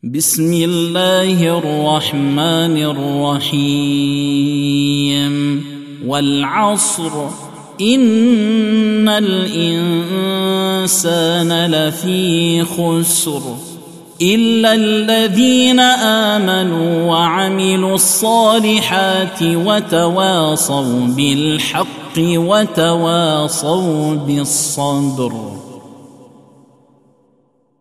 بسم الله الرحمن الرحيم والعصر إن الإنسان لفي خسر إلا الذين آمنوا وعملوا الصالحات وتواصوا بالحق وتواصوا بالصبر.